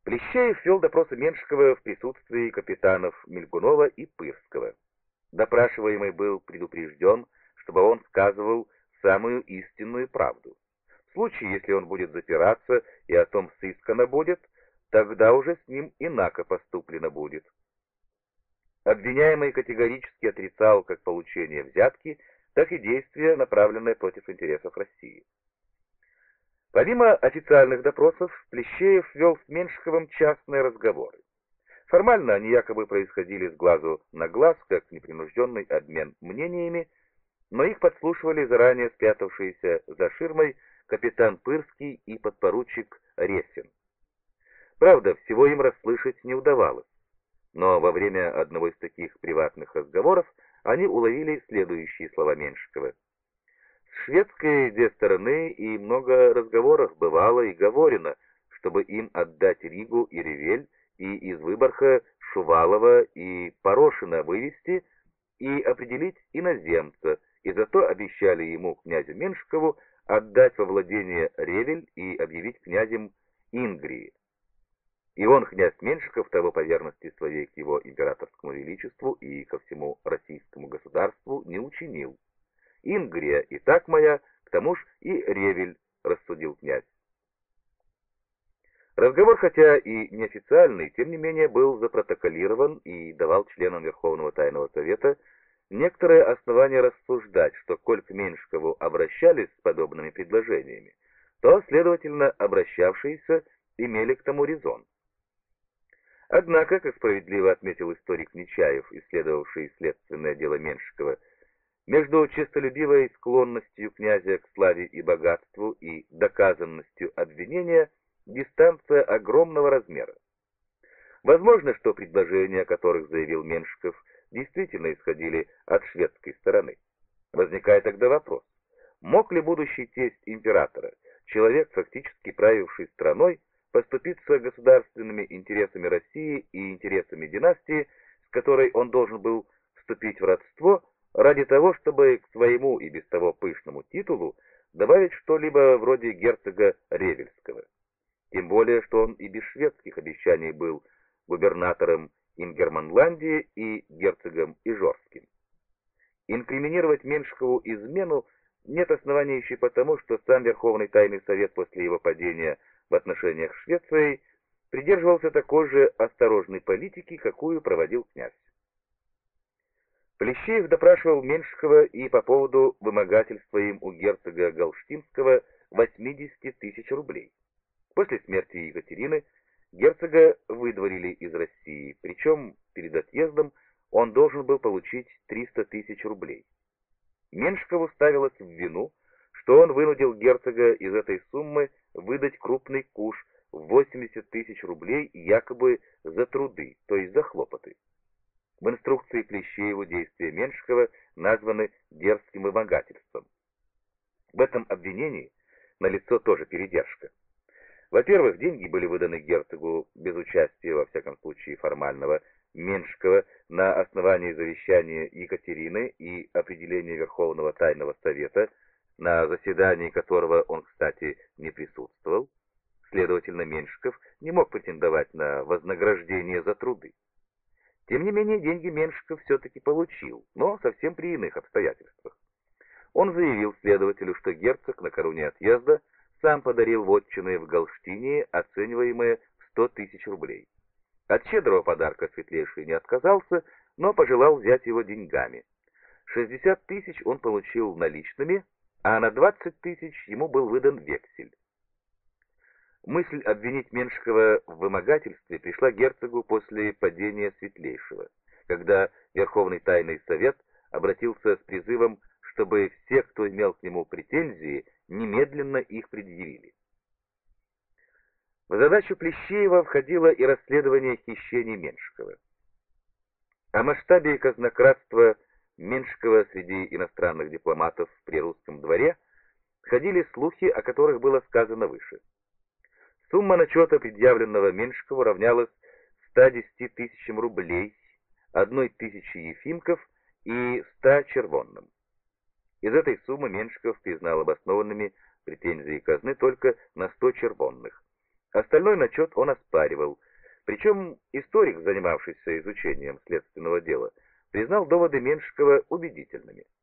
Плещеев вел допросы Меншикова в присутствии капитанов Мельгунова и Пырского. Допрашиваемый был предупрежден, чтобы он сказывал самую истинную правду. В случае, если он будет запираться и о том сыскано будет, тогда уже с ним инако поступлено будет. Обвиняемый категорически отрицал как получение взятки, так и действия, направленные против интересов России. Помимо официальных допросов, Плещеев вел с Меншиковым частные разговоры. Формально они якобы происходили с глазу на глаз, как непринужденный обмен мнениями, но их подслушивали заранее спрятавшиеся за ширмой капитан Пырский и подпоручик Ресин. Правда, всего им расслышать не удавалось, но во время одного из таких приватных разговоров они уловили следующие слова Меншикова. С шведской две стороны и много разговоров бывало и говорено, чтобы им отдать Ригу и Ревель, и из Выборга Шувалова и Порошина вывести и определить иноземца, и зато обещали ему, князю Меншикову, отдать во владение Ревель и объявить князем Ингрии. И он, князь Меншиков, того по верности своей к его императорскому величеству и ко всему российскому государству не учинил. Ингрия и так моя, к тому ж и Ревель, рассудил князь. Разговор, хотя и неофициальный, тем не менее был запротоколирован и давал членам Верховного Тайного Совета некоторые основания рассуждать, что коль к Меншикову обращались с подобными предложениями, то, следовательно, обращавшиеся имели к тому резон. Однако, как справедливо отметил историк Нечаев, исследовавший следственное дело Меншикова, между честолюбивой склонностью князя к славе и богатству и доказанностью обвинения дистанция огромного размера. Возможно, что предложения, о которых заявил Меншиков, действительно исходили от шведской стороны. Возникает тогда вопрос, мог ли будущий тесть императора, человек, фактически правивший страной, поступиться государственными интересами России и интересами династии, с которой он должен был вступить в родство, ради того, чтобы к своему и без того пышному титулу добавить что-либо вроде герцога Ревельского. Тем более, что он и без шведских обещаний был губернатором Ингерманландии и герцогом Ижорским. Инкриминировать Меншикову измену нет оснований еще потому, что сам Верховный Тайный Совет после его падения в отношениях с Швецией придерживался такой же осторожной политики, какую проводил князь. Плещеев допрашивал Меншикова и по поводу вымогательства им у герцога Галштинского 80 тысяч рублей. После смерти Екатерины герцога выдворили из России, причем перед отъездом он должен был получить 300 тысяч рублей. Меншикову ставилось в вину, что он вынудил герцога из этой суммы выдать крупный куш в 80 тысяч рублей якобы за труды, то есть за хлопоты. В инструкции Плещееву действия Меншикова названы дерзким вымогательством. В этом обвинении налицо тоже передержка. Во-первых, деньги были выданы герцогу без участия, во всяком случае формального, Меншикова на основании завещания Екатерины и определения Верховного Тайного Совета, на заседании которого он, кстати, не присутствовал. Следовательно, Меншиков не мог претендовать на вознаграждение за труды. Тем не менее, деньги Меншиков все-таки получил, но совсем при иных обстоятельствах. Он заявил следователю, что герцог накануне отъезда сам подарил вотчины в Галштине, оцениваемые в 100 тысяч рублей. От щедрого подарка светлейший не отказался, но пожелал взять его деньгами. 60 тысяч он получил наличными, а на 20 тысяч ему был выдан вексель. Мысль обвинить Меншикова в вымогательстве пришла герцогу после падения Светлейшего, когда Верховный Тайный Совет обратился с призывом, чтобы все, кто имел к нему претензии, немедленно их предъявили. В задачу Плещеева входило и расследование хищений Меншикова. О масштабе казнократства Меншикова среди иностранных дипломатов при русском дворе ходили слухи, о которых было сказано выше. Сумма начета, предъявленного Меншикову, равнялась 110 тысячам рублей, 1000 ефимков и 100 червонным. Из этой суммы Меншиков признал обоснованными претензии казны только на 100 червонных, Остальной начет он оспаривал, причем историк, занимавшийся изучением следственного дела, признал доводы Меншикова убедительными.